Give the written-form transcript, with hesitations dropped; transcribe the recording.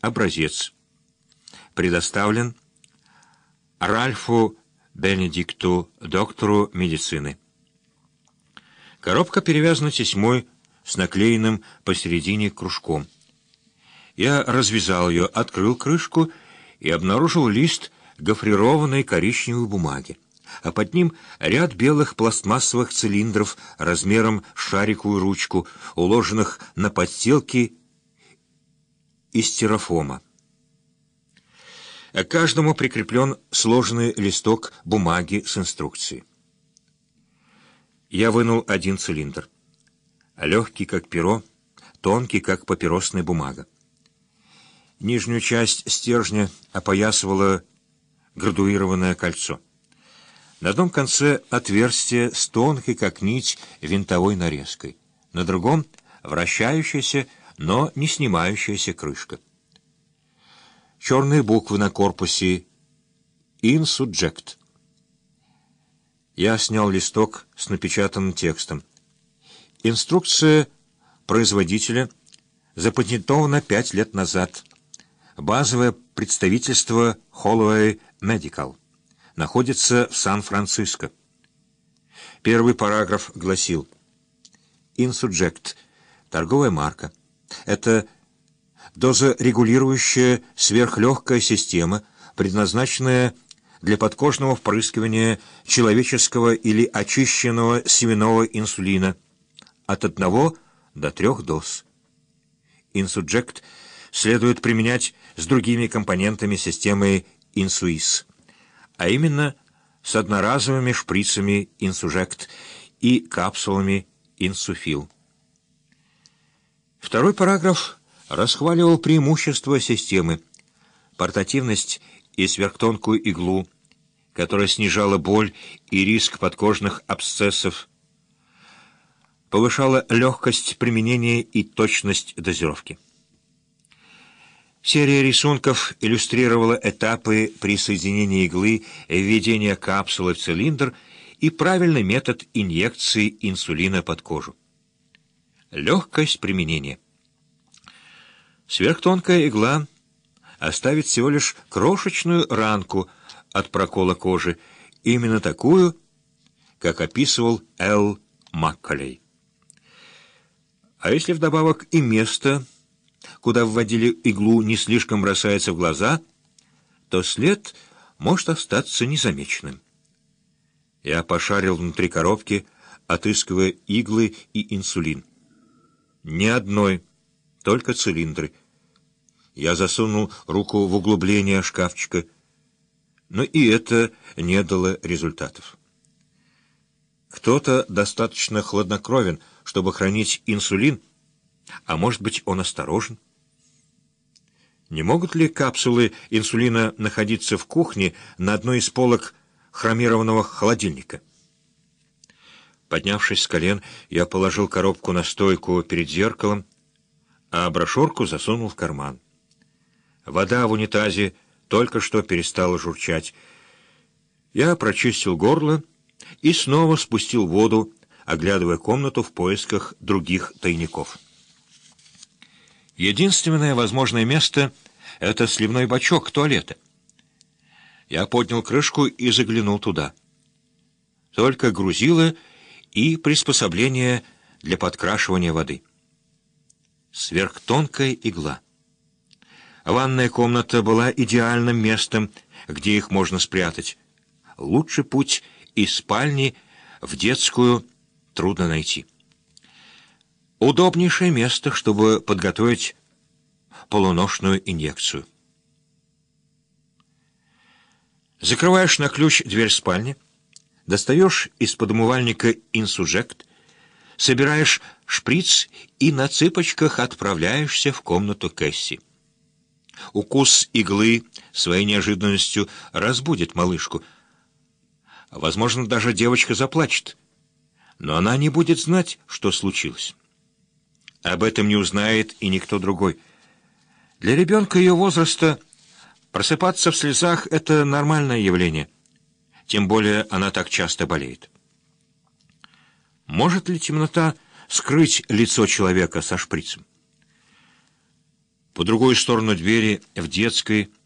Образец. Предоставлен Ральфу Бенедикту, доктору медицины. Коробка перевязана тесьмой с наклеенным посередине кружком. Я развязал ее, открыл крышку и обнаружил лист гофрированной коричневой бумаги, а под ним ряд белых пластмассовых цилиндров размером с шариковую ручку, уложенных на подстилки из стирофома. К каждому прикреплен сложенный листок бумаги с инструкцией. Я вынул один цилиндр. Легкий, как перо, тонкий, как папиросная бумага. Нижнюю часть стержня опоясывало градуированное кольцо. На одном конце отверстие с тонкой, как нить, винтовой нарезкой. На другом — вращающаяся, но не снимающаяся крышка. Черные буквы на корпусе «In subject». Я снял листок с напечатанным текстом. Инструкция производителя запатентована 5 лет назад. Базовое представительство Holloway Medical находится в Сан-Франциско. Первый параграф гласил: «In subject» — торговая марка. Это дозорегулирующая сверхлегкая система, предназначенная для подкожного впрыскивания человеческого или очищенного семенного инсулина от 1 до 3 доз. Инсуджект следует применять с другими компонентами системы Инсуис, а именно с одноразовыми шприцами Инсужект и капсулами Инсуфил. Второй параграф расхваливал преимущества системы: портативность и сверхтонкую иглу, которая снижала боль и риск подкожных абсцессов, повышала легкость применения и точность дозировки. Серия рисунков иллюстрировала этапы присоединения иглы, введения капсулы в цилиндр и правильный метод инъекции инсулина под кожу. Легкость применения. Сверхтонкая игла оставит всего лишь крошечную ранку от прокола кожи, именно такую, как описывал Л. Макколей. А если вдобавок и место, куда вводили иглу, не слишком бросается в глаза, то след может остаться незамеченным. Я пошарил внутри коробки, отыскивая иглы и инсулин. Ни одной, только цилиндры. Я засунул руку в углубление шкафчика, но и это не дало результатов. Кто-то достаточно хладнокровен, чтобы хранить инсулин, а может быть, он осторожен. Не могут ли капсулы инсулина находиться в кухне на одной из полок хромированного холодильника? Поднявшись с колен, я положил коробку на стойку перед зеркалом, а брошюрку засунул в карман. Вода в унитазе только что перестала журчать. Я прочистил горло и снова спустил воду, оглядывая комнату в поисках других тайников. Единственное возможное место — это сливной бачок туалета. Я поднял крышку и заглянул туда. Только грузило и приспособление для подкрашивания воды. Сверхтонкая игла. Ванная комната была идеальным местом, где их можно спрятать. Лучший путь из спальни в детскую трудно найти. Удобнейшее место, чтобы подготовить полуношную инъекцию. Закрываешь на ключ дверь спальни, достаешь из-под умывальника инсужект, собираешь шприц и на цыпочках отправляешься в комнату Кэсси. Укус иглы своей неожиданностью разбудит малышку. Возможно, даже девочка заплачет, но она не будет знать, что случилось. Об этом не узнает и никто другой. Для ребенка ее возраста просыпаться в слезах — это нормальное явление, тем более она так часто болеет. Может ли темнота скрыть лицо человека со шприцем? По другую сторону двери в детской